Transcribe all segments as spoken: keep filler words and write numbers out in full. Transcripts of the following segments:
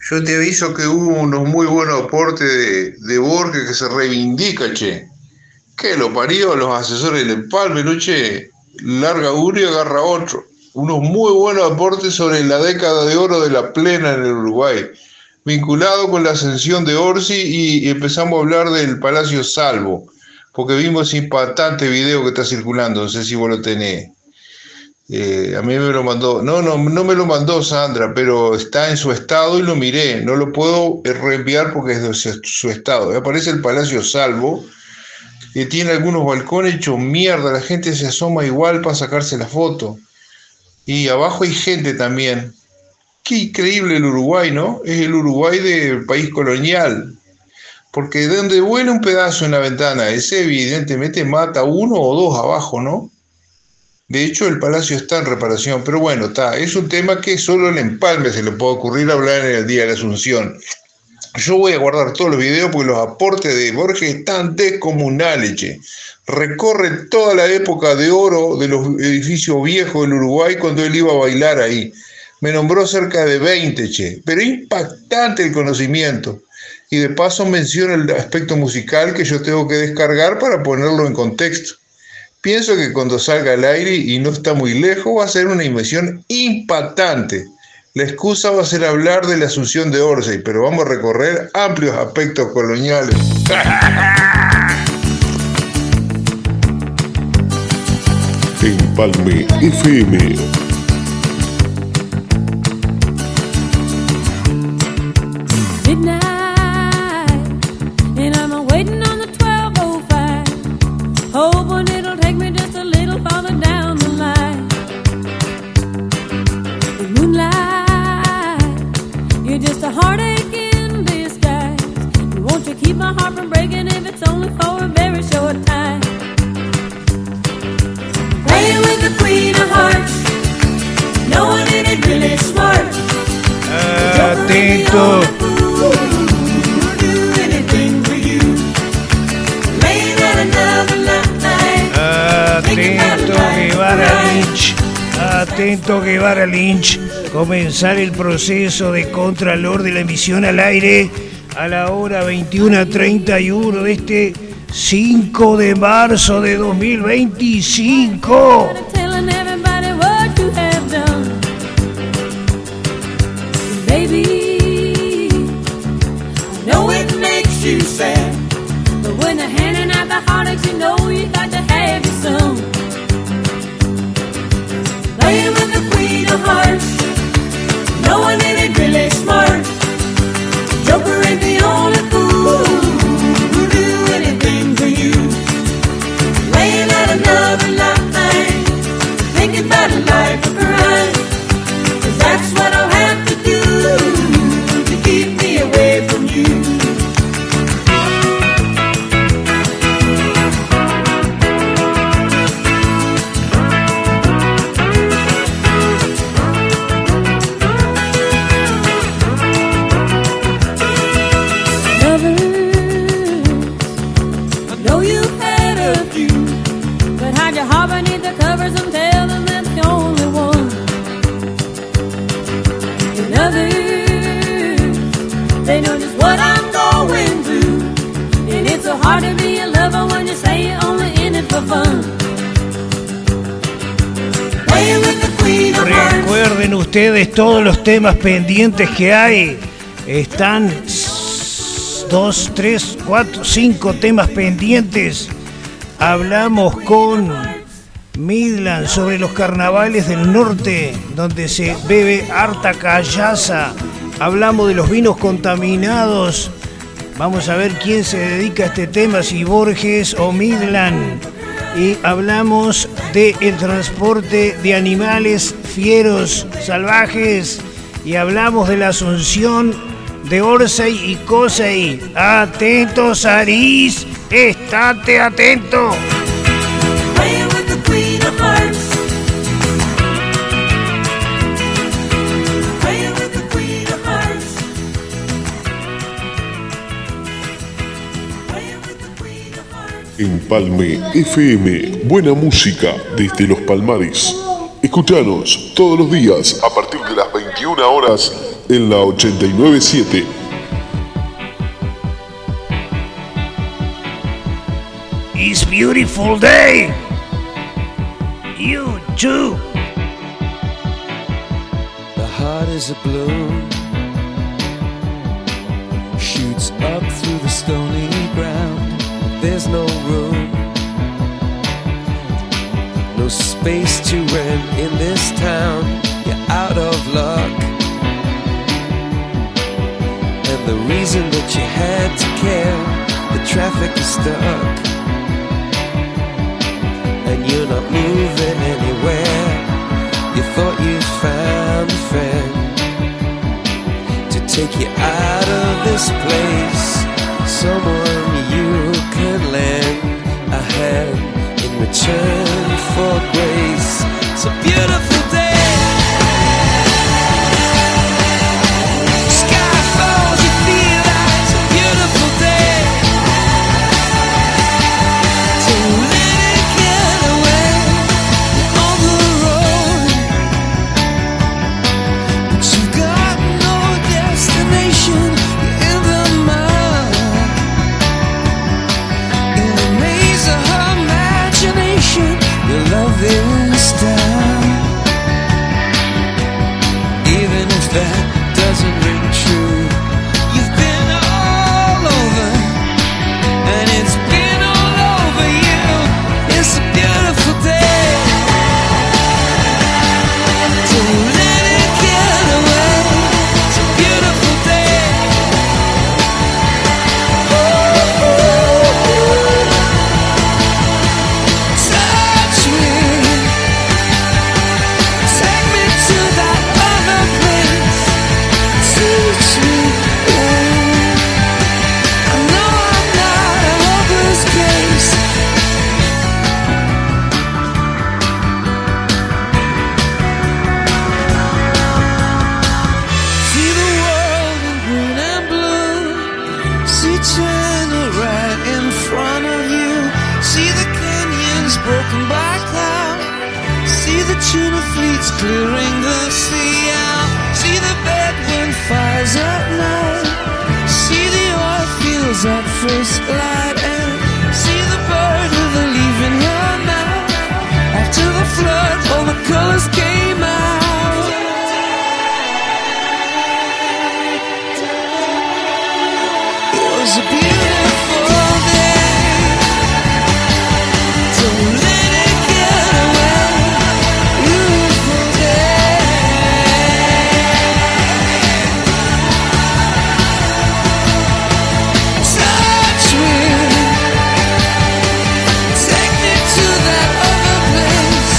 Yo te aviso que hubo unos muy buenos aportes de, de Borges que se reivindica, che. Que lo parió los asesores del Empalme, ¿no, che? Larga uno y agarra otro. Unos muy buenos aportes sobre la década de oro de la plena en el Uruguay, vinculado con la ascensión de Orsi y, y empezamos a hablar del Palacio Salvo, porque vimos ese impactante video que está circulando, no sé si vos lo tenés. Eh, a mí me lo mandó, no, no, no me lo mandó Sandra, pero está en su estado y lo miré. No lo puedo reenviar porque es de su, su estado. Aparece el Palacio Salvo, que tiene algunos balcones hechos mierda. La gente se asoma igual para sacarse la foto. Y abajo hay gente también. Qué increíble el Uruguay, ¿no? Es el Uruguay del país colonial. Porque de donde vuela un pedazo en la ventana, ese evidentemente mata uno o dos abajo, ¿no? De hecho, el palacio está en reparación, pero bueno, está, es un tema que solo en Empalme se le puede ocurrir hablar en el Día de la Asunción. Yo voy a guardar todos los videos porque los aportes de Borges están descomunales, che. Recorre toda la época de oro de los edificios viejos del Uruguay cuando él iba a bailar ahí. Me nombró cerca de veinte, che, pero impactante el conocimiento. Y de paso menciona el aspecto musical que yo tengo que descargar para ponerlo en contexto. Pienso que cuando salga al aire y no está muy lejos va a ser una inversión impactante. La excusa va a ser hablar de la asunción de Orsay, pero vamos a recorrer amplios aspectos coloniales. Empalme F M. Atento. Atento Guevara Lynch. Atento Guevara Lynch. Comenzar el proceso de contralor de la emisión al aire a la hora veintiuno treinta y uno de este cinco de marzo de dos mil veinticinco. You sad, but when they're handing out the heartaches, you know you got to have your some. Playing with the queen of hearts, knowing it ain't really smart. Joker ain't the only fool who'll do anything for you. Laying out another lifeline, thinking about a life of crime. 'Cause that's what I'll have to do to keep me away from you. Recuerden ustedes todos los temas pendientes que hay. Están dos, tres, cuatro, cinco temas pendientes. Hablamos con Midland sobre los carnavales del norte, donde se bebe harta callaza. Hablamos de los vinos contaminados. Vamos a ver quién se dedica a este tema, si Borges o Midland. Y hablamos del transporte de animales fieros, salvajes. Y hablamos de la asunción de Orsay y Cosay. Atentos, Arís, estate atento. Empalme F M, buena música desde los Palmares. Escuchanos todos los días a partir de las veintiuna horas en la ochenta y nueve punto siete. It's beautiful day. You too. The heart is a bloom, shoots up through the stony ground. There's no room, no space to rent in this town. You're out of luck, and the reason that you had to care, the traffic is stuck, and you're not moving anywhere. You thought you found a friend to take you out of this place, someone you could lend a hand in return for grace. It's a beautiful day. Sky falls, you feel like it's a beautiful day. So let it get away on the road, but you've got no destination. You're in the mud, in the maze of her imagination. Your love is down, even if that doesn't ring true. You've been all over, and it's been all over you. It's a beautiful day. Don't let it get away. It's a beautiful day. Touch me, take me to that other place. Teach me, yeah. I know I'm not a hopeless case. See the world in green and blue. See China right in front of you. See the canyons broken by cloud. See the tuna fleets clearing the sea out. See the Bedouin fires at night. See the oil fields at first light. And see the bird with a leaf in her mouth. After the flood, all the colors came out. It was a beautiful day. Don't let it get away. Beautiful day. Touch me, take me to that other place.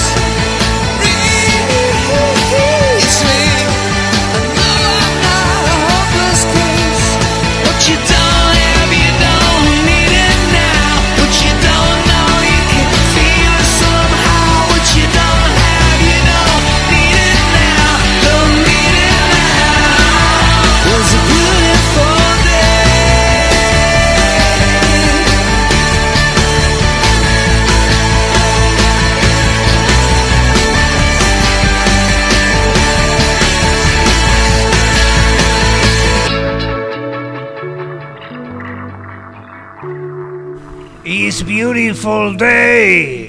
Reach me. I know I'm not a hopeless case. What you don't have, you don't need it now. What you don't know, you can feel it somehow. What you don't have, you don't need it now. Don't need it now. It was a beautiful day. It's beautiful day.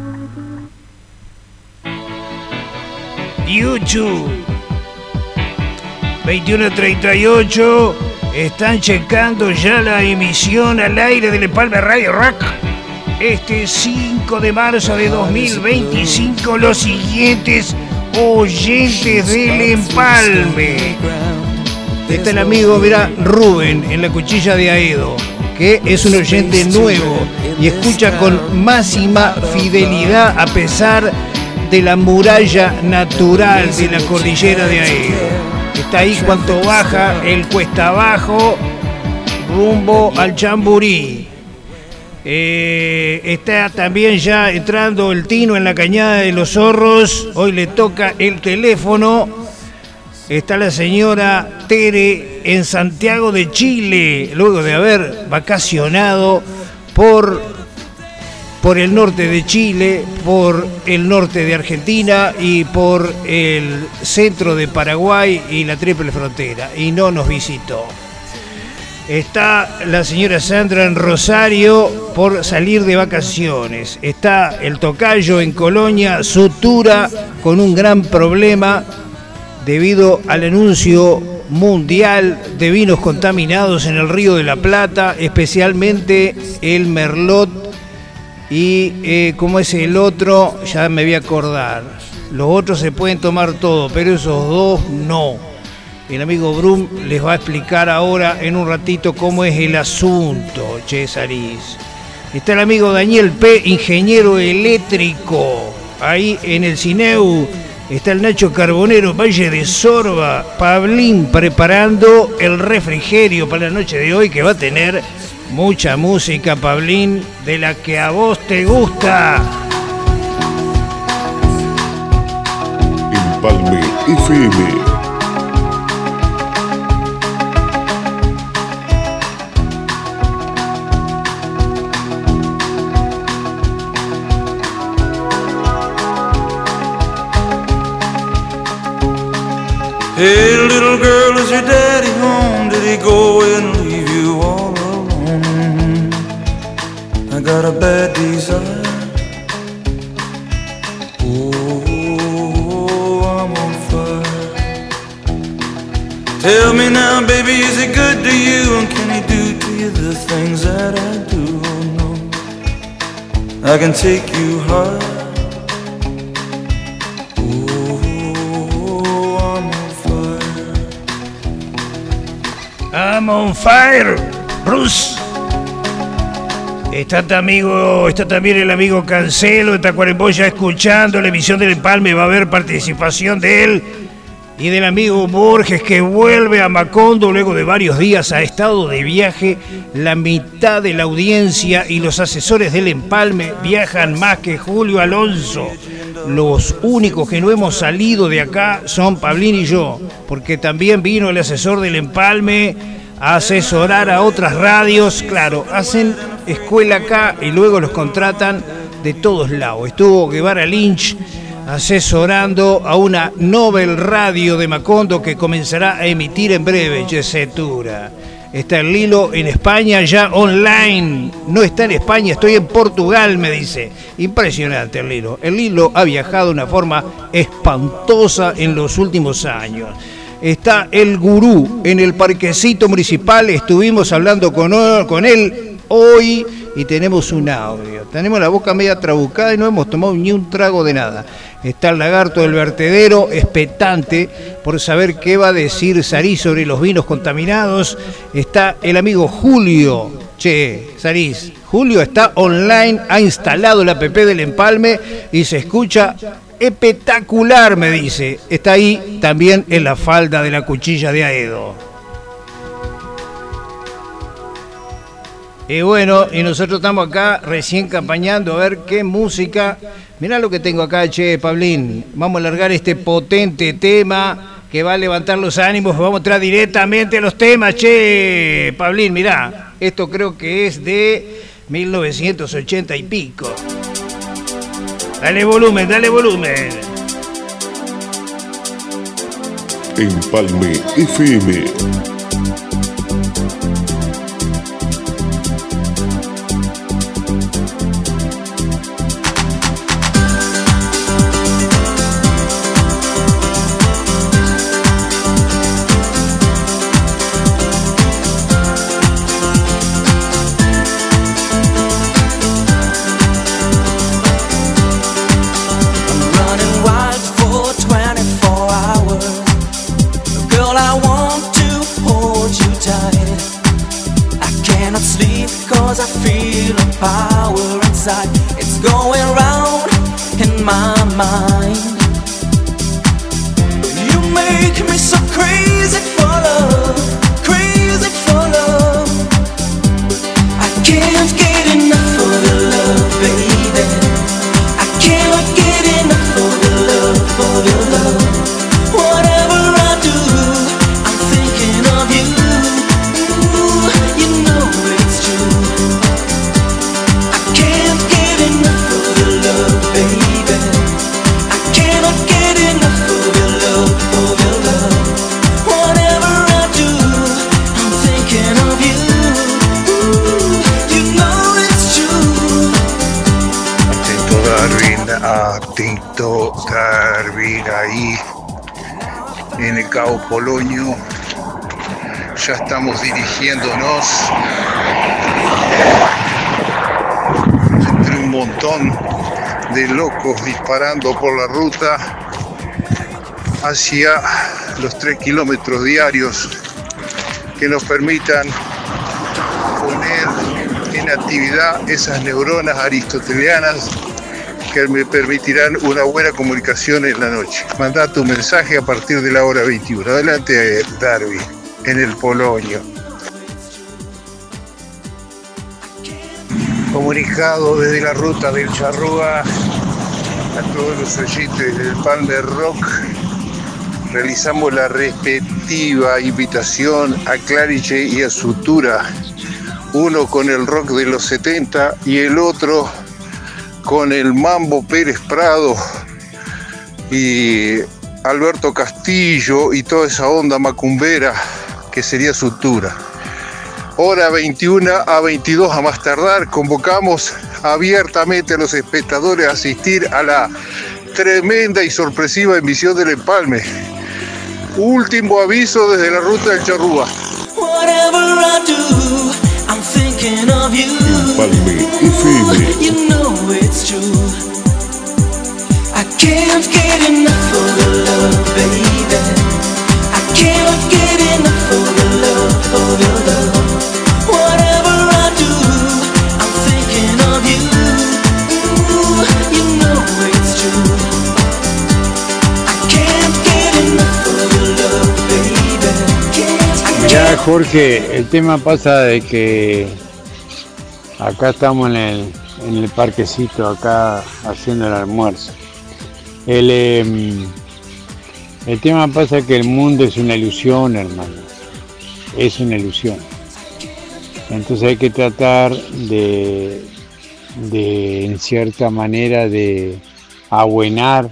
YouTube veintiuno treinta y ocho. Están checando ya la emisión al aire del Empalme Radio Rock. Este cinco de marzo de dos mil veinticinco, los siguientes oyentes del Empalme. Está el amigo, mirá, Rubén, en la cuchilla de Aedo, que es un oyente nuevo y escucha con máxima fidelidad a pesar de la muralla natural de la cordillera de Aedo. Está ahí cuando baja el cuesta abajo rumbo al Chamburí. Eh, está también ya entrando el Tino en la Cañada de los Zorros. Hoy le toca el teléfono. Está la señora Tere en Santiago de Chile, luego de haber vacacionado por, por el norte de Chile, por el norte de Argentina y por el centro de Paraguay y la triple frontera, y no nos visitó. Está la señora Sandra en Rosario por salir de vacaciones. Está el tocayo en Colonia, Sutura, con un gran problema debido al anuncio mundial de vinos contaminados en el Río de la Plata, especialmente el Merlot y eh, como es el otro, ya me voy a acordar. Los otros se pueden tomar todo, pero esos dos no. El amigo Brum les va a explicar ahora en un ratito cómo es el asunto, che, Sarís. Está el amigo Daniel P., ingeniero eléctrico, ahí en el Cineu. Está el Nacho Carbonero, Valle de Sorba, Pablín preparando el refrigerio para la noche de hoy, que va a tener mucha música, Pablín, de la que a vos te gusta. Empalme F M. Hey, little girl, is your daddy home? Did he go and leave you all alone? I got a bad desire. Oh, I'm on fire. Tell me now, baby, is he good to you? And can he do to you the things that I do? Oh, no, I can take you high. I'm on fire, Bruce. Está, amigo, está también el amigo Cancelo de Tacuarembó ya escuchando la emisión del Empalme. Va a haber participación de él y del amigo Borges, que vuelve a Macondo luego de varios días. Ha estado de viaje. La mitad de la audiencia y los asesores del Empalme viajan más que Julio Alonso. Los únicos que no hemos salido de acá son Pablín y yo, porque también vino el asesor del Empalme a asesorar a otras radios. Claro, hacen escuela acá y luego los contratan de todos lados. Estuvo Guevara Lynch asesorando a una Nobel Radio de Macondo que comenzará a emitir en breve, Yesetura. Está el Lilo en España ya online. No está en España, estoy en Portugal, me dice. Impresionante el Lilo. El Lilo ha viajado de una forma espantosa en los últimos años. Está el Gurú en el parquecito municipal. Estuvimos hablando con, con él hoy y tenemos un audio. Tenemos la boca media trabucada y no hemos tomado ni un trago de nada. Está el Lagarto del Vertedero, expectante por saber qué va a decir Sarís sobre los vinos contaminados. Está el amigo Julio. Che, Sarís, Julio está online, ha instalado la app del Empalme y se escucha espectacular, me dice. Está ahí también en la falda de la cuchilla de Aedo. Y bueno, y nosotros estamos acá recién campañando a ver qué música. Mirá lo que tengo acá, che, Pablín. Vamos a largar este potente tema que va a levantar los ánimos. Vamos a entrar directamente a los temas, che, Pablín, mirá. Esto creo que es de mil novecientos ochenta y pico. Dale volumen, dale volumen. Empalme F M. I feel a power inside. It's going round in my mind. You make me so crazy for love, crazy for love. I can't get enough of your love, baby. I cannot get enough of your love, of your love. Whatever I do, I'm thinking of you. Ooh, you know it's true. I can't get enough. en el Cabo Polonio. Ya estamos dirigiéndonos entre un montón de locos disparando por la ruta hacia los tres kilómetros diarios que nos permitan poner en actividad esas neuronas aristotelianas que me permitirán una buena comunicación en la noche. Mandá tu mensaje a partir de la hora veintiuno. Adelante, Darby, en el Polonio. Comunicado desde la ruta del Charrúa a todos los oyentes del Palmer Rock. Realizamos la respectiva invitación a Clarice y a Sutura, uno con el rock de los setenta y el otro con el Mambo Pérez Prado y Alberto Castillo y toda esa onda macumbera que sería Sutura. Hora veintiuno a veintidós a más tardar, convocamos abiertamente a los espectadores a asistir a la tremenda y sorpresiva emisión del Empalme. Último aviso desde la ruta del Charrúa. Empalme F M. You know it's true. I can't get enough of the love, baby. I can't get enough of the love, of your love. Whatever I do, I'm thinking of you. Ooh, you know it's true. I can't get enough of your love, baby. Can't Mirá, Jorge, el tema pasa de que acá estamos en el, en el parquecito, acá haciendo el almuerzo. El, eh, el tema pasa que el mundo es una ilusión, hermano. Es una ilusión. Entonces hay que tratar de, de en cierta manera, de abuenar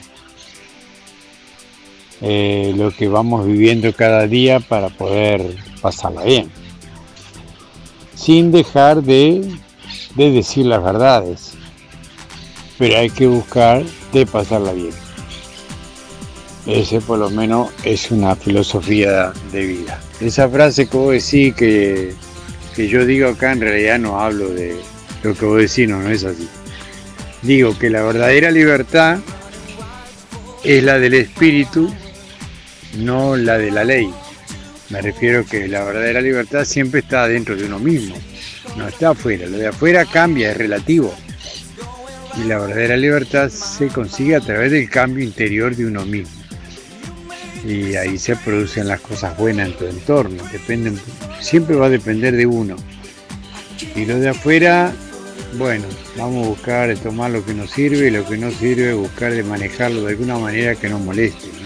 eh, lo que vamos viviendo cada día para poder pasarla bien. Sin dejar de, de decir las verdades. Pero hay que buscar de pasarla bien. Ese por lo menos es una filosofía de vida. Esa frase que vos decís que, que yo digo acá, en realidad no hablo de lo que vos decís, no, no es así. Digo que la verdadera libertad es la del espíritu, no la de la ley. Me refiero que la verdadera libertad siempre está dentro de uno mismo, no está afuera. Lo de afuera cambia, es relativo. Y la verdadera libertad se consigue a través del cambio interior de uno mismo. Y ahí se producen las cosas buenas en tu entorno. Dependen, siempre va a depender de uno. Y lo de afuera, bueno, vamos a buscar de tomar lo que nos sirve, y lo que no sirve, buscar de manejarlo de alguna manera que no moleste, ¿no?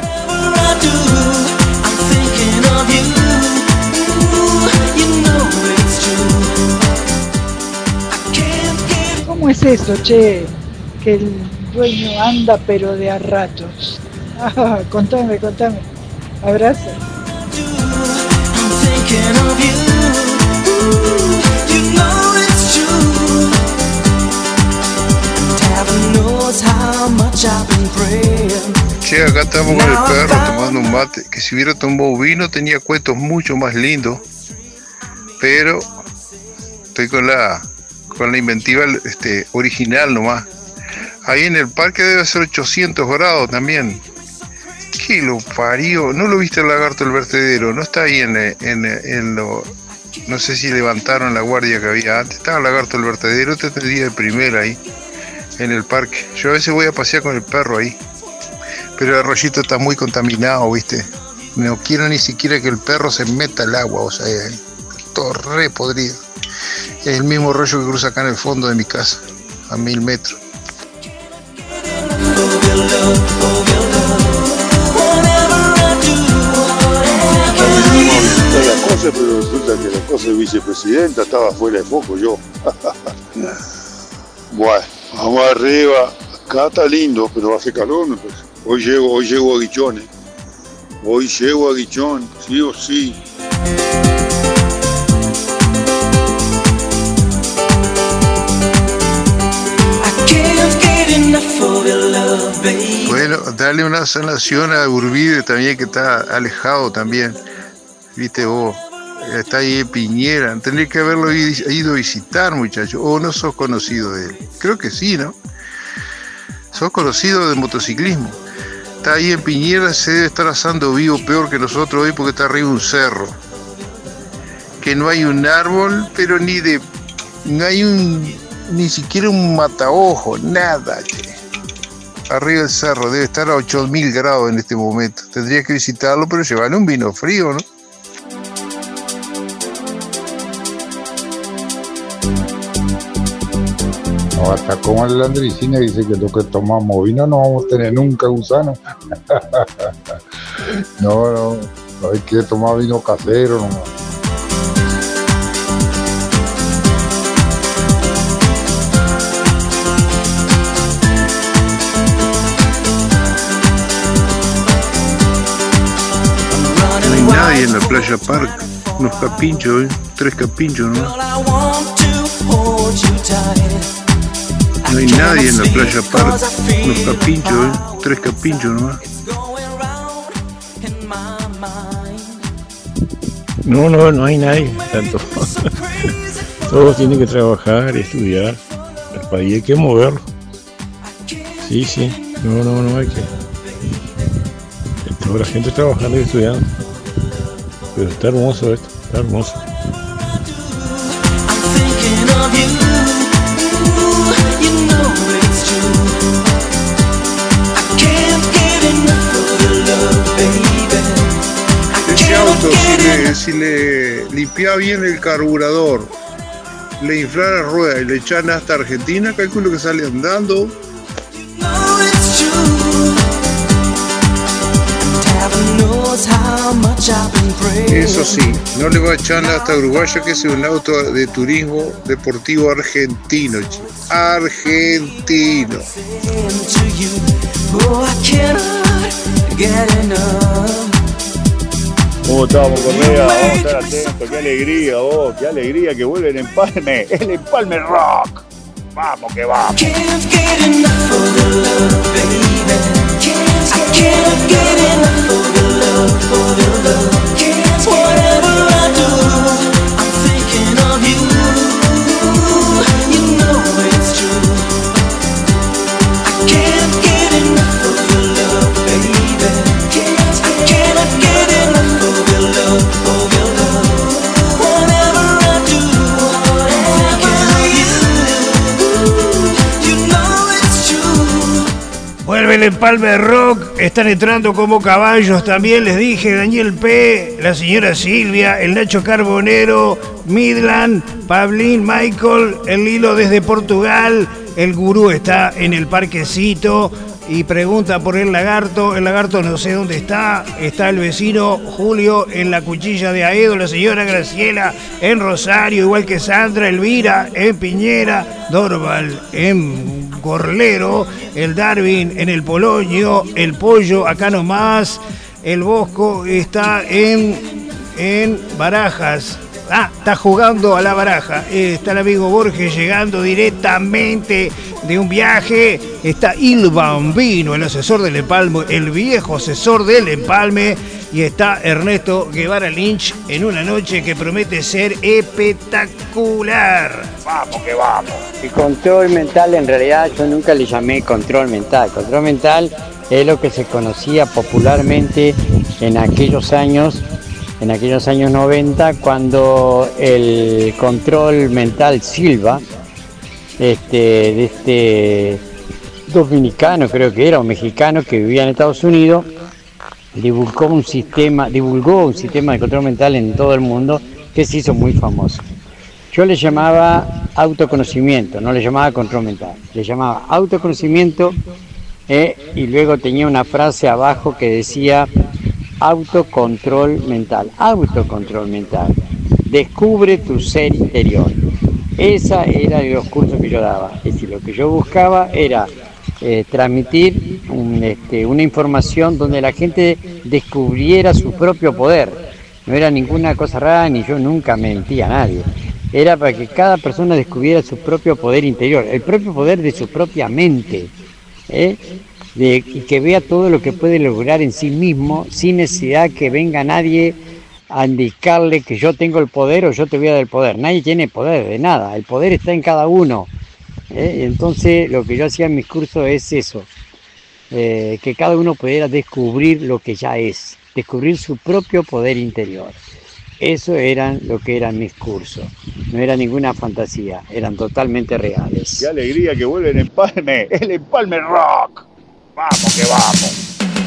¿Cómo es eso, che? Que el dueño anda pero de a ratos. Ah, contame, contame. Abrazo. Che, acá estamos con el perro tomando un mate, que si hubiera tomado vino tenía cuentos mucho más lindos, pero estoy con la con la inventiva este, original nomás. Ahí en el parque debe ser ochocientos grados también. ¿Qué lo parió? ¿No lo viste el lagarto del vertedero? No está ahí en, en, en lo... No sé si levantaron la guardia que había antes. Estaba el lagarto del vertedero, este día de primera ahí, en el parque. Yo a veces voy a pasear con el perro ahí, pero el arroyito está muy contaminado, ¿viste? No quiero ni siquiera que el perro se meta al agua, o sea, todo re podrido. Es el mismo rollo que cruza acá en el fondo de mi casa, a mil metros. La cosa, pero resulta que la cosa de vicepresidenta estaba fuera de foco yo. Bueno, vamos arriba. Acá está lindo, pero hace calor. Pues. Hoy llego, hoy llego a Guichón. ¿eh? Hoy llego a Guichón, sí o sí. Bueno, dale una sanación a Urbide también, que está alejado también. Viste vos, está ahí en Piñera. Tendrías que haberlo ido a visitar, muchacho. O no sos conocido de él. Creo que sí, ¿no? Sos conocido de motociclismo. Está ahí en Piñera, se debe estar asando vivo peor que nosotros hoy porque está arriba de un cerro. Que no hay un árbol, pero ni de... No hay un... ni siquiera un mataojo, nada, che. Arriba del cerro, debe estar a ocho mil grados en este momento. Tendría que visitarlo, pero llevarle un vino frío, ¿no? No, hasta como el Landricina dice que lo que tomamos vino no vamos a tener nunca gusano. No, no, no hay que tomar vino casero nomás. No hay nadie en la playa Park, unos capinchos, ¿eh? Tres capinchos, ¿no? No hay nadie en la playa Park, unos capinchos, ¿eh? Tres capinchos nomás. No, no, no hay nadie, tanto. Todos tienen que trabajar, estudiar. El país hay que moverlo. Sí, sí, no, no, no hay que. Toda la gente trabajando y estudiando. Pero está hermoso esto, está hermoso. Ese auto, si le, si le limpiaba bien el carburador, le inflara rueda y le echan hasta Argentina, calculo que sale andando. Eso sí, no le va a echar hasta Uruguayo, que es un auto de turismo deportivo argentino, chico. Argentino. ¿Cómo estamos, Correa? Vamos a estar atentos. Qué alegría, vos, qué alegría que vuelve el Empalme, el Empalme Rock. Vamos que vamos. Vuelve el Empalme Rock, están entrando como caballos también, les dije, Daniel P., la señora Silvia, el Nacho Carbonero, Midland, Pablín, Michael, el Lilo desde Portugal, el Gurú está en el parquecito y pregunta por el Lagarto, el Lagarto no sé dónde está, está el vecino Julio en la Cuchilla de Aedo, la señora Graciela en Rosario, igual que Sandra, Elvira en Piñera, Dorval en Gorlero, el Darwin en el Polonio, el Pollo acá nomás, el Bosco está en, en Barajas. Ah, está jugando a la baraja. Eh, está el amigo Borges llegando directamente de un viaje. Está Il Bambino, el asesor del Empalme, el viejo asesor del Empalme. Y está Ernesto Guevara Lynch en una noche que promete ser espectacular. Vamos que vamos. El control mental, en realidad yo nunca le llamé control mental. Control mental es lo que se conocía popularmente en aquellos años. En aquellos años noventa, cuando el control mental Silva, este, de este dominicano creo que era, o mexicano que vivía en Estados Unidos, divulgó un sistema, divulgó un sistema de control mental en todo el mundo que se hizo muy famoso. Yo le llamaba autoconocimiento, no le llamaba control mental, le llamaba autoconocimiento eh, y luego tenía una frase abajo que decía autocontrol mental, autocontrol mental, descubre tu ser interior. Esa era de los cursos que yo daba. Es decir, lo que yo buscaba era eh, transmitir un, este, una información donde la gente descubriera su propio poder. No era ninguna cosa rara, ni yo nunca mentía a nadie. Era para que cada persona descubriera su propio poder interior, el propio poder de su propia mente, ¿eh? de, y que vea todo lo que puede lograr en sí mismo sin necesidad que venga nadie a indicarle que yo tengo el poder o yo te voy a dar el poder. Nadie tiene poder de nada, el poder está en cada uno. ¿eh? Entonces lo que yo hacía en mis cursos es eso, eh, que cada uno pudiera descubrir lo que ya es, descubrir su propio poder interior. Eso eran lo que eran mis cursos, no era ninguna fantasía, eran totalmente reales. Qué alegría que vuelve el empalme, el empalme rock. Vamos que vamos.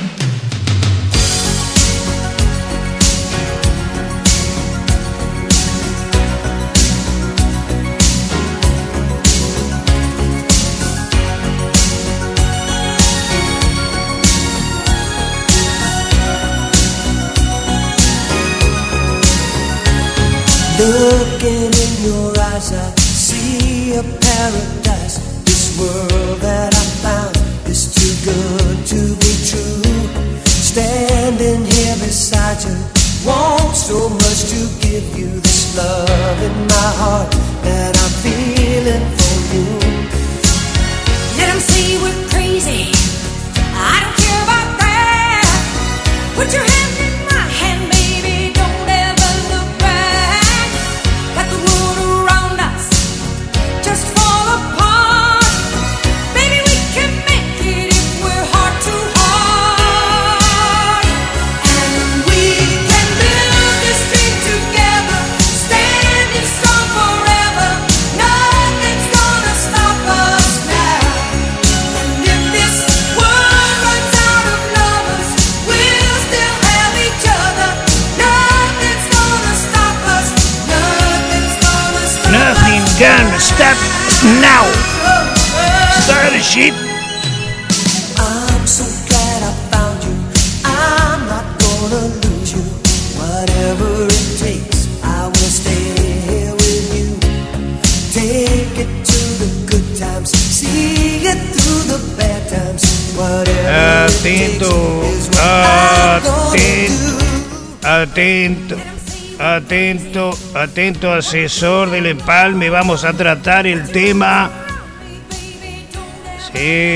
Looking in your eyes, I see a paradise. This world that I found is too good to be true. Standing here beside you, want so much to give you this love in my heart that I'm feeling for you. Let 'em say we're crazy, I don't care about that. Put your hand in my hand, baby, don't ever look back. Let the world around us just fall apart. Baby, we can make it if we're heart to heart. And we can build this dream together, standing strong forever. Nothing's gonna stop us now. And if this world runs out of lovers, we'll still have each other. Nothing's gonna stop us. Nothing's gonna stop us. Nothing gonna stop us now. Start the shit. I'm so glad I found you. I'm not gonna lose you. Whatever it takes, I will stay here with you. Take it to the good times, see it through the bad times. Whatever it takes Atento, is what I'm gonna atento, do. atento, atento, atento, asesor del empalme. Vamos a tratar el tema. Sí.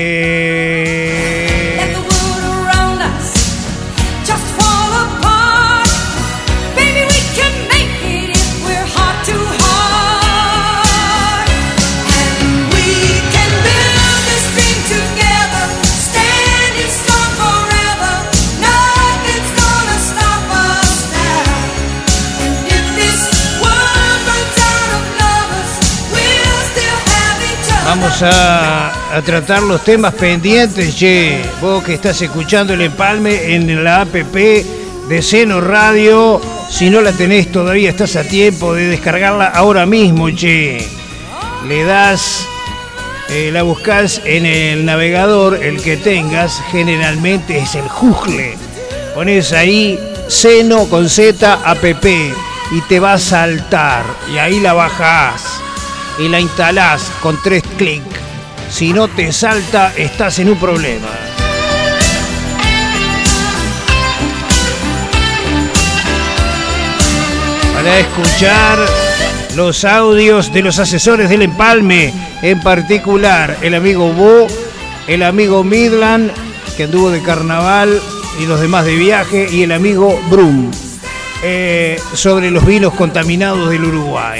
Let the world around us just fall apart. Baby, we can make it if we're heart to heart. And we can build this dream together, standing strong forever. Nothing's gonna stop us now. And if this world runs out of lovers, we'll still have each other. Vamos a, a tratar los temas pendientes, che. Vos que estás escuchando el empalme en la app de Seno Radio. Si no la tenés todavía, estás a tiempo de descargarla ahora mismo, che. Le das, eh, la buscas en el navegador, el que tengas, generalmente es el Google. Pones ahí Seno con Z app y te va a saltar. Y ahí la bajás y la instalás con tres clics. Si no te salta, estás en un problema. Para escuchar los audios de los asesores del empalme, en particular el amigo Bo, el amigo Midland, que anduvo de carnaval y los demás de viaje, y el amigo Brum, eh, sobre los vinos contaminados del Uruguay.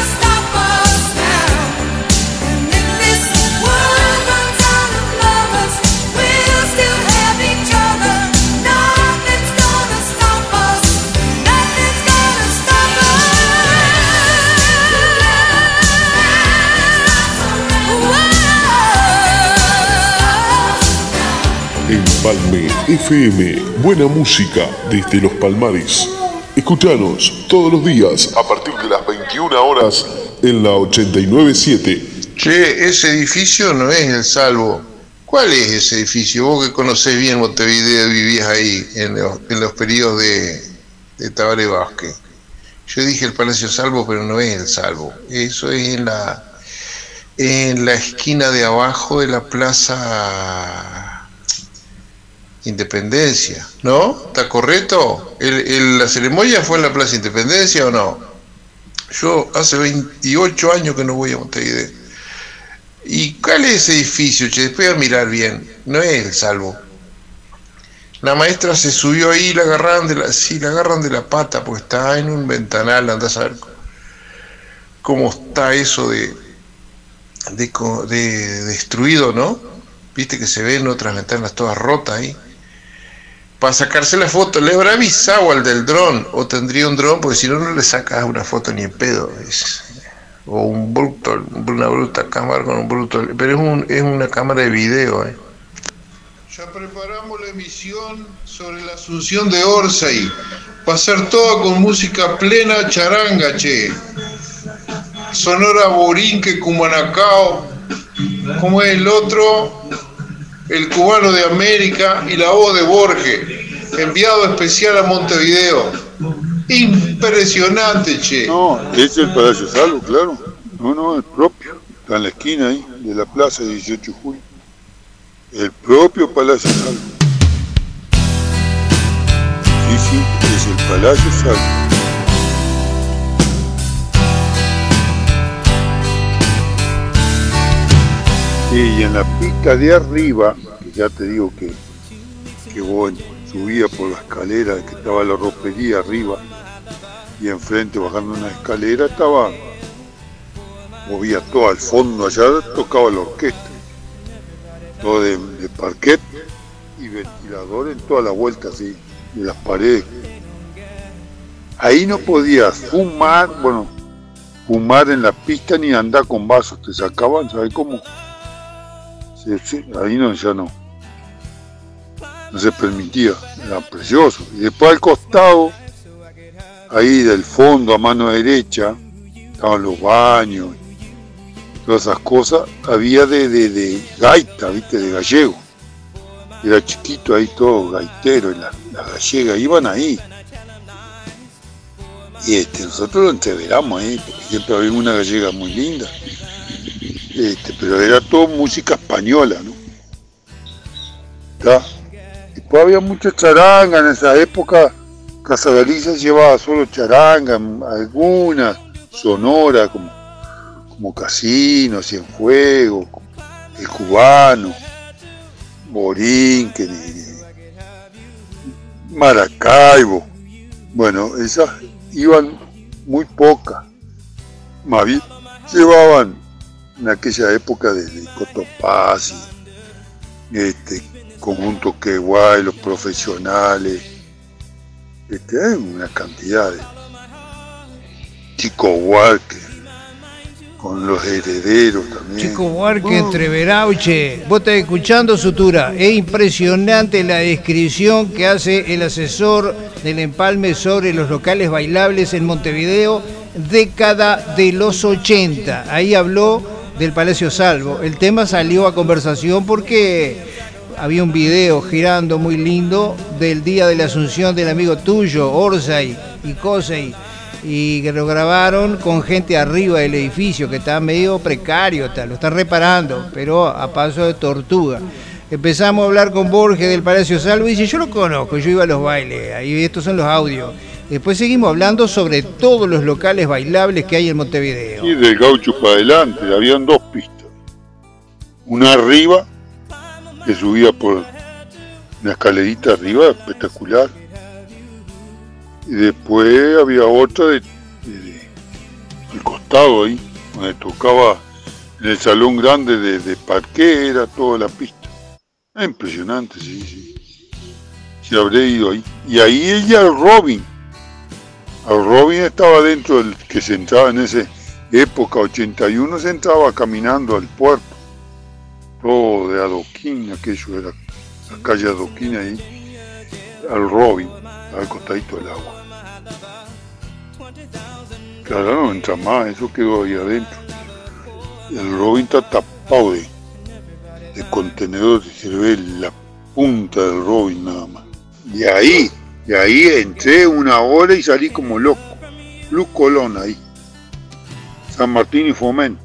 Empalme F M, buena música desde los Palmares. Escuchanos todos los días a partir de las veintiuna horas en la ochenta y nueve punto siete. Che, ese edificio no es el Salvo. ¿Cuál es ese edificio? Vos que conocés bien Montevideo, vivías ahí en los, en los periodos de, de Tabaré Vázquez. Yo dije el Palacio Salvo, pero no es el Salvo. Eso es en la, en la esquina de abajo de la Plaza Independencia, ¿no? ¿Está correcto? ¿El, el, ¿La ceremonia fue en la Plaza Independencia o no? Yo hace veintiocho años que no voy a Montevideo. ¿Y cuál es ese edificio, che? Después voy a mirar bien. No es el Salvo. La maestra se subió ahí y la agarraron de la, sí, la agarran de la pata, porque está en un ventanal, andás a ver cómo está eso de, de, de destruido, ¿no? Viste que se ven otras ventanas todas rotas ahí. Para sacarse la foto, ¿le habrá avisado al del dron? ¿O tendría un dron? Porque si no, no le sacas una foto ni en pedo. Es, o un bruto, una bruta cámara con un bruto. Pero es, un, es una cámara de video, ¿eh? Ya preparamos la emisión sobre la Asunción de Orsay. Va a ser toda con música plena charanga, che. Sonora Borinque, Cumanacao. Como es el otro, el cubano de América y la voz de Borges. Enviado especial a Montevideo. Impresionante, che. No, es el Palacio Salvo, claro. No, no, el propio. Está en la esquina ahí, de la plaza dieciocho de julio. El propio Palacio Salvo. Sí, sí, es el Palacio Salvo. Y en la pista de arriba, que ya te digo que, que vos subías por la escalera, que estaba la ropería arriba, y enfrente bajando una escalera estaba, movía todo al fondo, allá tocaba la orquesta. Todo de, de parquet y ventilador en toda la vuelta así, de las paredes. Ahí no podías fumar, bueno, fumar en la pista ni andar con vasos, te sacaban, ¿sabes cómo? Sí, sí, ahí no, ya no. No se permitía, era precioso. Y después al costado, ahí del fondo a mano derecha, estaban los baños. Todas esas cosas, había de, de, de gaita, viste, de gallego. Era chiquito ahí todo gaitero, y la, la gallega, iban ahí. Y este, nosotros lo entreveramos ahí, porque siempre había una gallega muy linda. Este, pero era todo música española, ¿no? ¿Tá? Después había mucha charanga en esa época. Casa Galicia llevaba solo charanga, algunas, sonora, como como Casino, Cienfuegos, El Cubano, Borinque, Maracaibo. Bueno, esas iban muy pocas. Más bien llevaban en aquella época de, de Cotopaxi, este, Conjunto Queguay, Los Profesionales, este, hay una cantidad de Chico Huarque, con Los Herederos también. Chico Huarque, Entreverauche. Vos estás escuchando, Sutura. Es impresionante la descripción que hace el asesor del empalme sobre los locales bailables en Montevideo, década de los ochenta. Ahí habló del Palacio Salvo. El tema salió a conversación porque había un video girando muy lindo del día de la asunción del amigo tuyo, Orsay y Cosey, y que lo grabaron con gente arriba del edificio, que está medio precario, está, lo están reparando, pero a paso de tortuga. Empezamos a hablar con Borges del Palacio Salvo y dice, yo lo conozco, yo iba a los bailes, ahí estos son los audios. Después seguimos hablando sobre todos los locales bailables que hay en Montevideo. Y del Gaucho para adelante, habían dos pistas. Una arriba, que subía por una escalerita arriba, espectacular. Y después había otra de, de, de al costado ahí, donde tocaba en el salón grande de, de parqué, era toda la pista. Es impresionante, sí, sí. Sí, habré ido ahí. Y ahí ella, el Robin. El Robin estaba dentro del que se entraba en esa época, ochenta y uno, se entraba caminando al puerto. Todo de adoquín, aquello era la calle adoquín ahí. Al Robin, al costadito del agua. Claro, no entra más, eso quedó ahí adentro. El Robin está tapado de, de contenedores, se ve la punta del Robin nada más. Y ahí, y ahí entré una hora y salí como loco. Luz Colón ahí. San Martín y Fomento.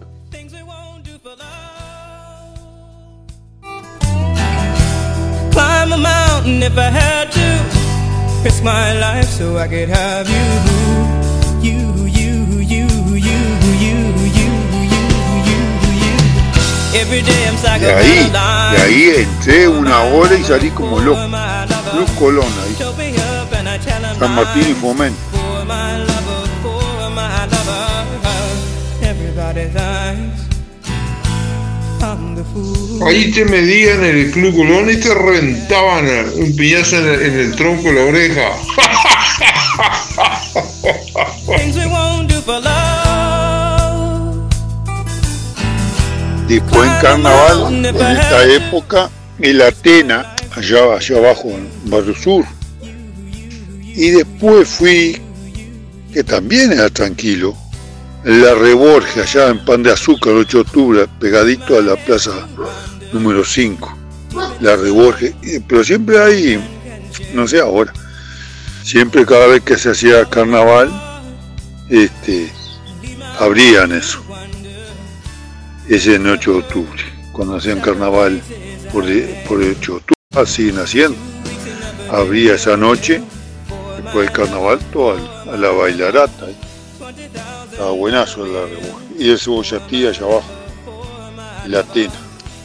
Climb a mountain if I had to, risk my life so I could have you, you, you, you, you, you, you, you, you, you. De ahí, de ahí entré una hora y salí como loco. Luz Colón ahí. San Martín y Fomento. Ahí te medían en el Club Colón y te rentaban un piñazo en el, en el tronco de la oreja. Después en carnaval, en esta época, el Atena, allá, allá abajo en Barrio Sur. Y después fui, que también era tranquilo, en la Reborge, allá en Pan de Azúcar, ocho de octubre, pegadito a la plaza número cinco. La Reborge, pero siempre hay, no sé ahora, siempre cada vez que se hacía carnaval, este, abrían eso. Ese en ocho de octubre, cuando hacían carnaval por el, por el ocho de octubre, siguen haciendo. Abría esa noche, después del carnaval, toda a la bailarata. ¿eh? Estaba buenazo la Reborge. Y el Cebollatí allá abajo, el Atena.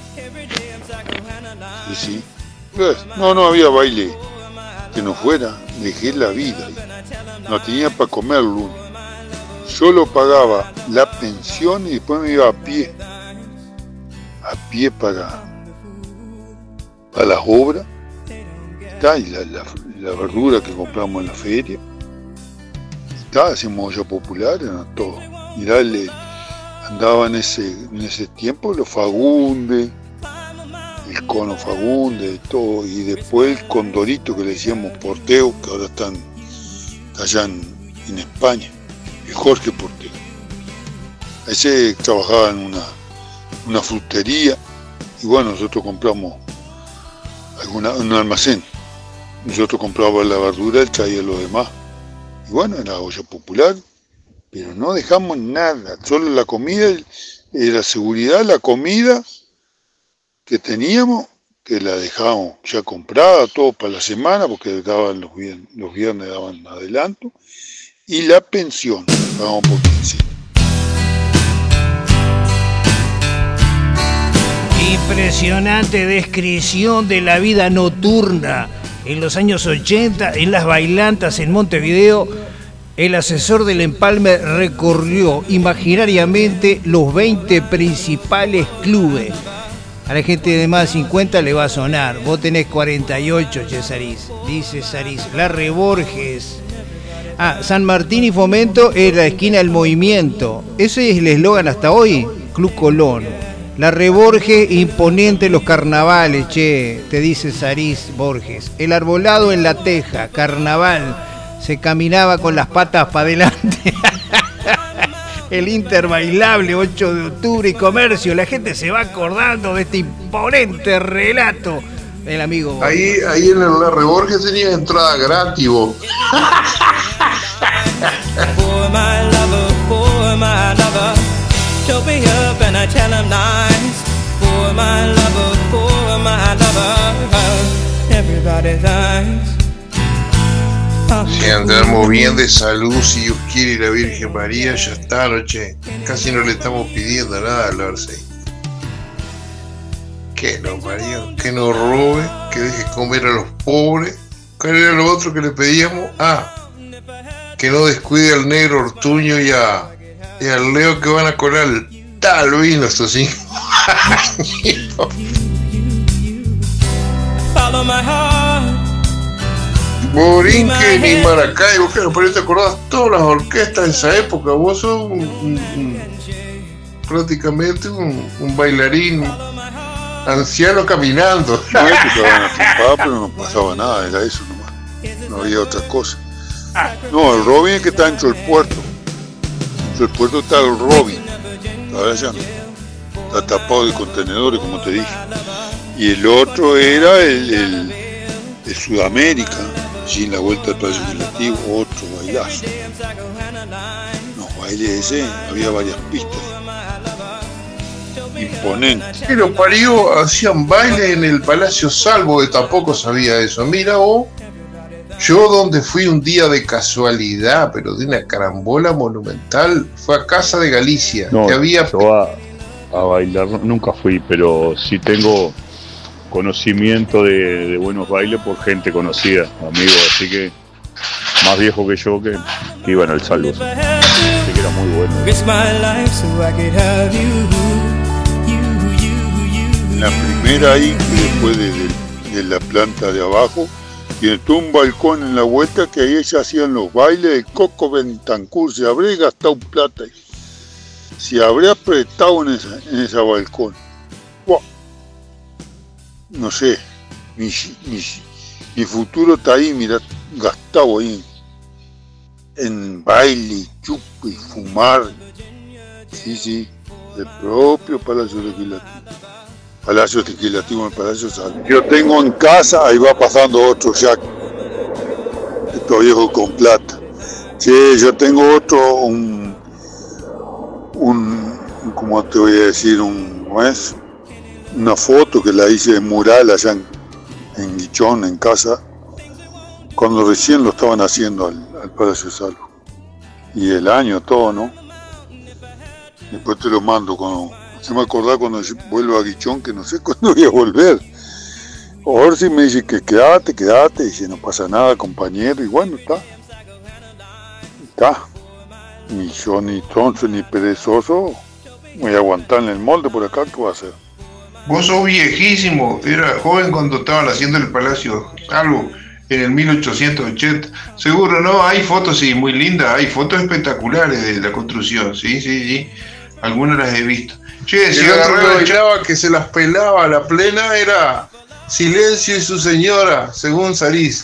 Sí, sí. No, no había baile que no fuera, dejé la vida. No tenía para comer el lunes. Solo pagaba la pensión y después me iba a pie. A pie para, para las obras. Está, y la, la, la verdura que compramos en la feria. Está, hacíamos olla popular, era todo. Mirá, le, andaba en ese, en ese tiempo los Fagundes, el cono Fagundes, todo. Y después el Condorito que le decíamos Porteo, que ahora están allá en, en España. El Jorge Porteo. Ese trabajaba en una, una frutería y bueno, nosotros compramos alguna, un almacén. Nosotros comprábamos la verdura, él traía lo demás. Y bueno, era olla popular, pero no dejamos nada, solo la comida, la seguridad, la comida que teníamos, que la dejábamos ya comprada, todo para la semana, porque daban los viernes, los viernes daban adelanto. Y la pensión, vamos por quince. Impresionante descripción de la vida nocturna en los años ochenta en las bailantas en Montevideo. El asesor del empalme recorrió imaginariamente los veinte principales clubes. A la gente de más de cincuenta le va a sonar. Vos tenés cuarenta y ocho, che, Sarís. Dice Sarís. La Reborges. Ah, San Martín y Fomento es la esquina del movimiento. Ese es el eslogan hasta hoy. Club Colón. La Reborge, imponente los carnavales, che, te dice Sarís Borges. El arbolado en la teja, carnaval. Se caminaba con las patas para adelante. El Inter bailable, ocho de octubre y comercio. La gente se va acordando de este imponente relato del amigo. Ahí, ahí en la Reborge tenía entrada gratis, vos. For my lover, for my lover, she'll be up and I tell him nice. For my lover, for my lover, everybody's nice. Si andamos bien de salud, si Dios quiere y la Virgen María, ya está, noche. Casi no le estamos pidiendo nada al Arce. Que no, María, que no robe, que deje comer a los pobres. ¿Cuál era lo otro que le pedíamos? Ah, que no descuide al negro Ortuño y, a, y al Leo, que van a colar tal vino estos cinco años. Borinquen y Maracay, vos que no te acordás todas las orquestas de esa época. Vos sos un, un, un, prácticamente un, un bailarín anciano caminando. No es que estaban atrapados, pero no pasaba nada, era eso nomás. No había otra cosa. No, el Robin es que está dentro del puerto. Dentro del puerto está el Robin. Ahora ya no. Está tapado de contenedores, como te dije. Y el otro era el, el de Sudamérica, allí en la vuelta del Palacio Legislativo, otro bailazo. Los bailes ese, había varias pistas. Imponente. Pero parió, hacían baile en el Palacio Salvo, que tampoco sabía eso. Mira vos. Yo donde fui un día de casualidad, pero de una carambola monumental, fue a Casa de Galicia, No, que había yo a, a bailar, nunca fui, pero sí tengo conocimiento de, de buenos bailes por gente conocida, amigos, así que más viejo que yo que, que iban al salvo. Así que era muy bueno. La primera ahí, que después de, de, de la planta de abajo, tiene todo un balcón en la vuelta que ahí se hacían los bailes de Coco Bentancur. Se habría gastado plata ahí. Se habría apretado en esa, en ese balcón. ¡Wow! No sé, mi, mi, mi futuro está ahí, mira, gastado ahí en baile, chupe y fumar. Sí, sí, el propio Palacio Legislativo. Palacio Legislativo, el Palacio Salvo. Yo tengo en casa, ahí va pasando otro ya, estos viejos con plata. Sí, yo tengo otro, un, un, ¿cómo te voy a decir? Un, ¿no es? Una foto que la hice en mural allá en, en Guichón, en casa, cuando recién lo estaban haciendo al, al Palacio Salvo. Y el año, todo, ¿no? Después te lo mando cuando... Se me acordaba cuando vuelvo a Guichón, que no sé cuándo voy a volver. Ahora sí me dice que quédate, quédate, y dice no pasa nada, compañero, y bueno, está. Está. Ni yo, ni tonto, ni perezoso, voy a aguantar en el molde por acá, ¿qué va a hacer? Vos sos viejísimo, era joven cuando estaban haciendo el Palacio Salvo en el mil ochocientos ochenta. Seguro, ¿no? Hay fotos, sí, muy lindas, hay fotos espectaculares de la construcción, sí, sí, sí. Algunas las he visto. Che, si agarraba bailaba que se las pelaba a la plena, era Silencio y su señora, según Sarís.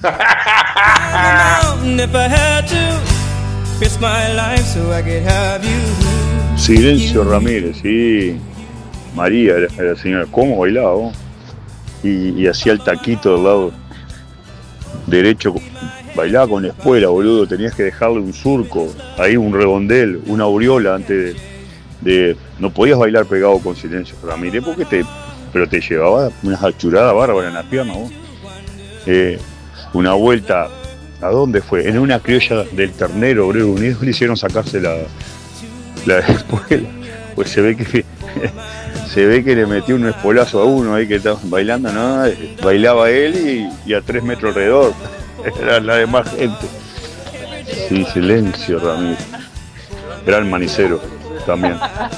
Silencio Ramírez, sí. María era la señora. ¿Cómo bailaba vos? Y, y hacía el taquito del lado derecho. Bailaba con la espuela, boludo. Tenías que dejarle un surco, ahí un redondel, una aureola antes de... de no podías bailar pegado con Silencio Ramírez porque te pero te llevaba unas achuradas bárbaras en las piernas vos. Eh, una vuelta, ¿a dónde fue? En una criolla del Ternero, Obrero Unido, le hicieron sacarse la la espuela, pues se ve que se ve que le metió un espolazo a uno ahí que estaba bailando, ¿no? Bailaba él y, y a tres metros alrededor era la demás gente. Sí, Silencio Ramírez, era el manicero también.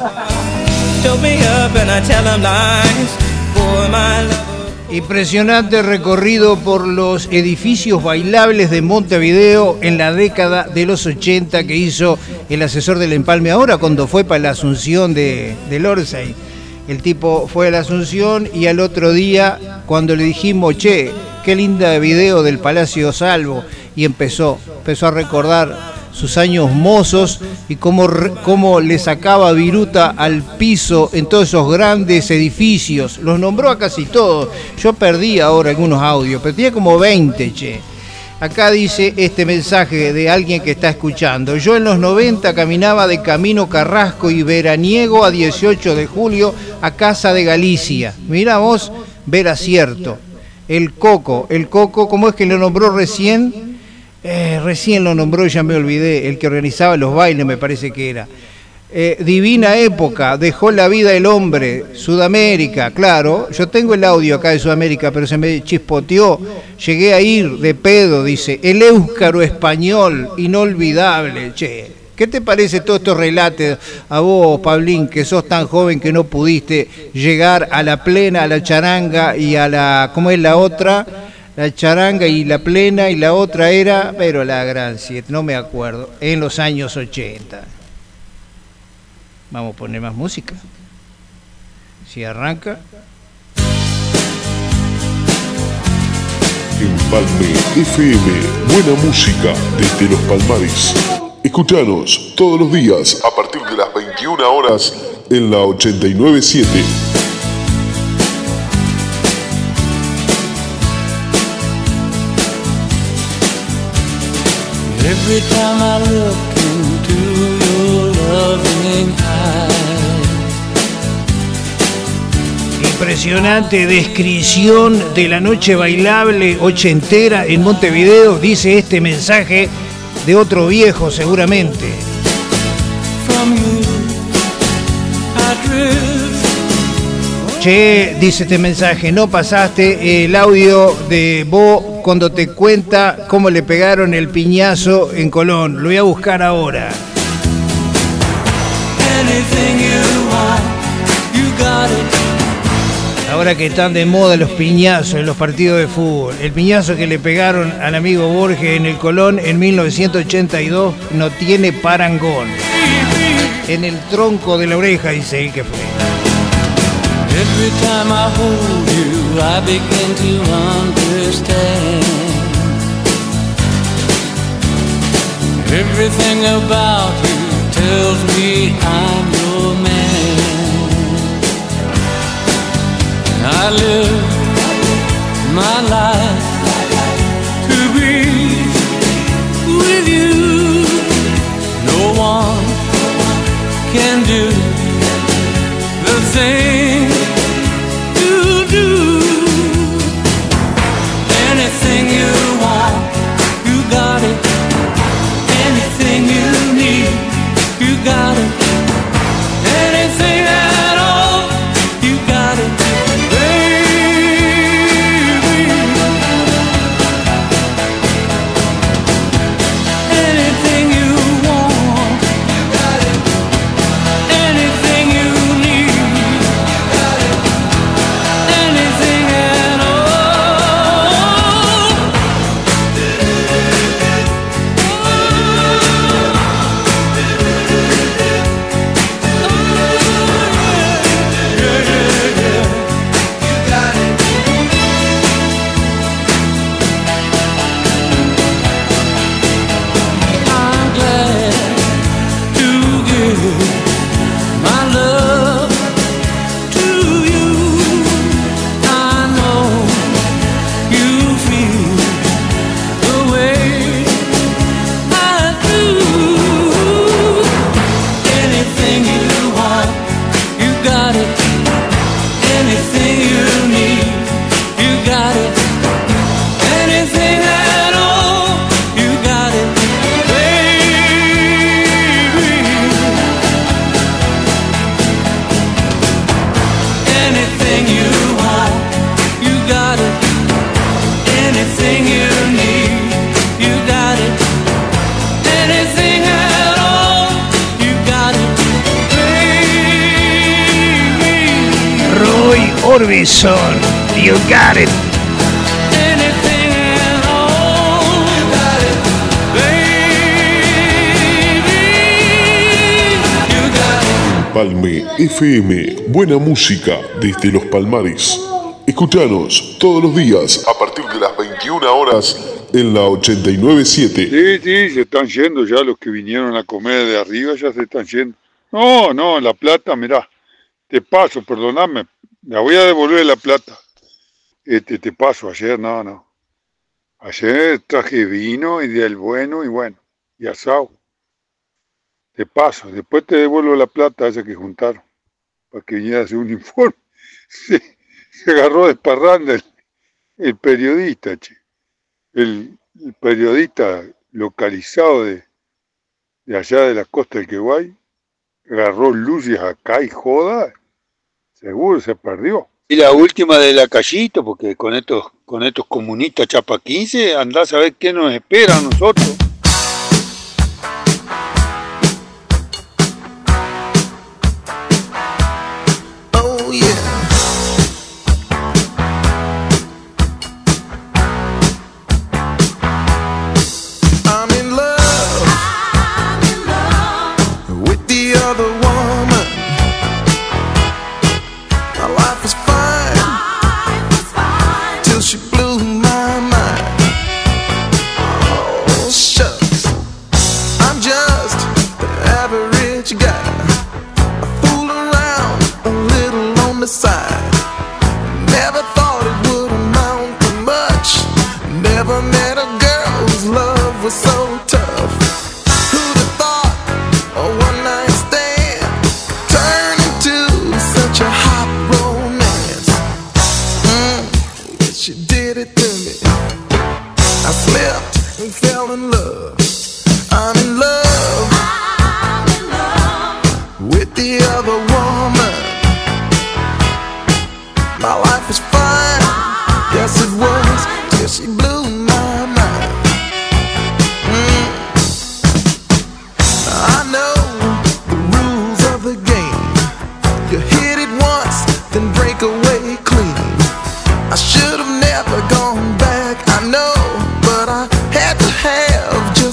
Impresionante recorrido por los edificios bailables de Montevideo en la década de los ochenta que hizo el asesor del empalme ahora cuando fue para la Asunción de, de Lorsay. El tipo fue a la Asunción y al otro día cuando le dijimos, che, qué linda video del Palacio Salvo, y empezó, empezó a recordar sus años mozos y cómo, cómo le sacaba viruta al piso en todos esos grandes edificios. Los nombró a casi todos. Yo perdí ahora algunos audios, pero tenía como veinte, che. Acá dice este mensaje de alguien que está escuchando. Yo en los noventa caminaba de Camino Carrasco y veraniego a dieciocho de julio a Casa de Galicia. Mirá vos, ver acierto. El Coco, el Coco, ¿cómo es que lo nombró recién? Eh, recién lo nombró y ya me olvidé, el que organizaba los bailes me parece que era. Eh, divina época, dejó la vida el hombre, Sudamérica, claro, yo tengo el audio acá de Sudamérica, pero se me chispoteó, llegué a ir de pedo, dice, el éuscaro español, inolvidable, che. ¿Qué te parece todos estos relatos a vos, Pablín, que sos tan joven que no pudiste llegar a la plena, a la charanga y a la, ¿cómo es la otra? La charanga y la plena y la otra era, pero la gran siete, no me acuerdo, en los años ochenta. Vamos a poner más música. Si arranca. Empalme F M, buena música desde Los Palmares. Escuchanos todos los días a partir de las veintiuna horas en la ochenta y nueve punto siete. Every time I look into your loving eyes. Impresionante descripción de la noche bailable ochentera en Montevideo, dice este mensaje de otro viejo seguramente. From you, Che, dice este mensaje, no pasaste el audio de Bo cuando te cuenta cómo le pegaron el piñazo en Colón. Lo voy a buscar ahora. Ahora que están de moda los piñazos en los partidos de fútbol. El piñazo que le pegaron al amigo Borges en el Colón en mil novecientos ochenta y dos no tiene parangón. En el tronco de la oreja, dice él que fue. Every time I hold you, I begin to understand. Everything about you tells me I'm your man. I live my life to be with you. No one can do the thing you do. Anything you want, you got it. Anything you need, you got it. Anything at all, you got it, baby. Anything you want, you got it. Anything you need, you got it. Anything at all. I'm glad to give my love to you. I know you feel the way I do. Anything you want, you got it. Anything you need, you got it. Anything at all, you got it, baby. Anything you want, you got it. Anything you need, you got it. Anything at all, you got it, baby. Roy Orbison, you got it. Anything at all, you got it, baby. You got it. Palme F M, buena música desde los Palmares. Escuchanos todos los días a partir de las veintiuna horas en la ochenta y nueve punto siete. Sí, sí, se están yendo ya los que vinieron a comer de arriba, ya se están yendo. No, no, la plata, mirá, te paso, perdoname, la voy a devolver la plata. Este, te paso, ayer no, no. Ayer traje vino y del bueno y bueno, y asado. Te paso, después te devuelvo la plata esa que juntaron, para que viniera a hacer un informe. Se, se agarró de parranda el, el periodista, che. El, el periodista localizado de, de allá de la costa del Queguay, agarró luces acá y joda, seguro se perdió. Y la última de la Callito, porque con estos, con estos comunistas chapa quince, andás a ver qué nos espera a nosotros. Oh yeah. I'm in love, I'm in love with the other woman. My life was fine, life was fine till she blew my mind. Oh, shut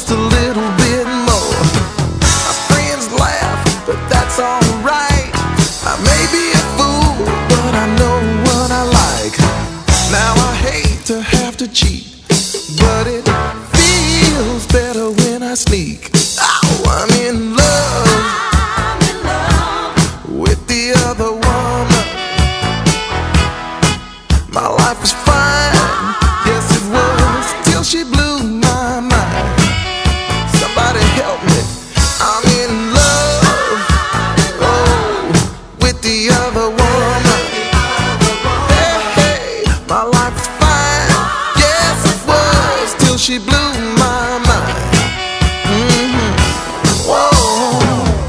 just a little bit more. My friends laugh, but that's alright. I may be a fool, but I know what I like. Now I hate to have to cheat, but it feels better when I sneak. Oh, I'm in love, I'm in love with the other woman. My life was fine, yes it was, till she blew my mind. Somebody help me, I'm in love, oh, with the other woman. Hey, hey, my life was fine, yes it was, till she blew my mind. Mm-hmm. Whoa.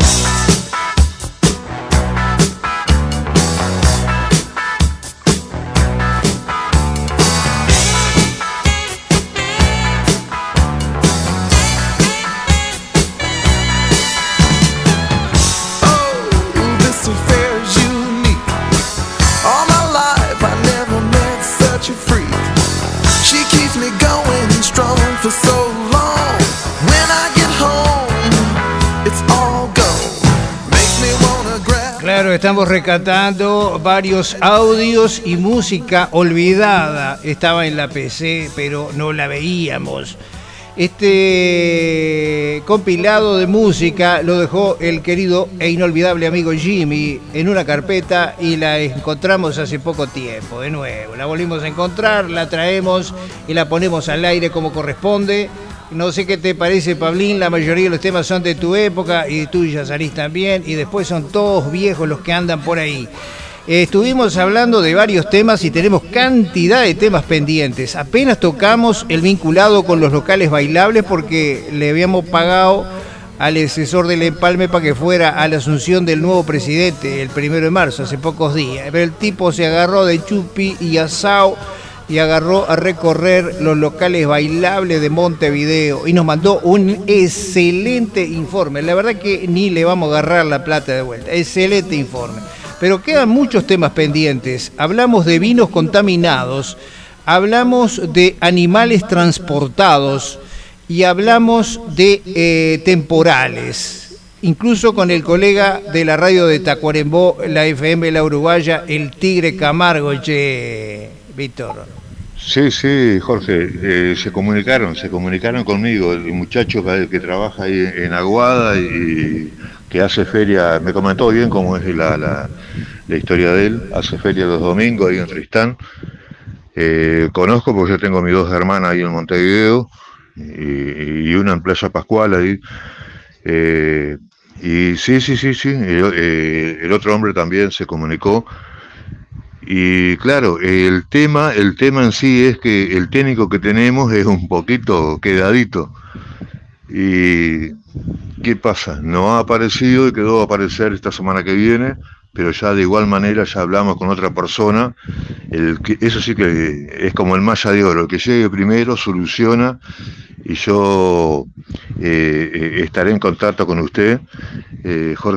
This affair is unique. All my life I never met such a freak. She keeps me going strong for so long. When I get home, it's all gone. Makes me wanna grab. Claro, estamos rescatando varios audios y música olvidada. Estaba en la P C, pero no la veíamos. Este compilado de música lo dejó el querido e inolvidable amigo Jimmy en una carpeta y la encontramos hace poco tiempo, de nuevo. La volvimos a encontrar, la traemos y la ponemos al aire como corresponde. No sé qué te parece, Pablín, la mayoría de los temas son de tu época y tuya salís también, y después son todos viejos los que andan por ahí. Eh, estuvimos hablando de varios temas y tenemos cantidad de temas pendientes. Apenas tocamos el vinculado con los locales bailables porque le habíamos pagado al asesor del empalme para que fuera a la asunción del nuevo presidente el primero de marzo, hace pocos días. Pero el tipo se agarró de chupi y asao y agarró a recorrer los locales bailables de Montevideo y nos mandó un excelente informe. La verdad que ni le vamos a agarrar la plata de vuelta. Excelente informe. Pero quedan muchos temas pendientes. Hablamos de vinos contaminados, hablamos de animales transportados y hablamos de eh, temporales. Incluso con el colega de la radio de Tacuarembó, la F M La Uruguaya, el Tigre Camargo, che, Víctor. Sí, sí, Jorge, eh, se comunicaron, se comunicaron conmigo, el muchacho que, que trabaja ahí en Aguada y que hace feria, me comentó bien cómo es la, la, la historia de él, hace feria los domingos ahí en Tristán. Eh, conozco porque yo tengo mis dos hermanas ahí en Montevideo y, y una en Playa Pascual ahí. Eh, y sí, sí, sí, sí, el, eh, el otro hombre también se comunicó. Y claro, el tema, el tema en sí es que el técnico que tenemos es un poquito quedadito. ¿Y qué pasa? No ha aparecido y quedó a aparecer esta semana que viene, pero ya de igual manera ya hablamos con otra persona. El que, eso sí que es como el malla de oro, el que llegue primero soluciona y yo eh, eh, estaré en contacto con usted, eh, Jorge.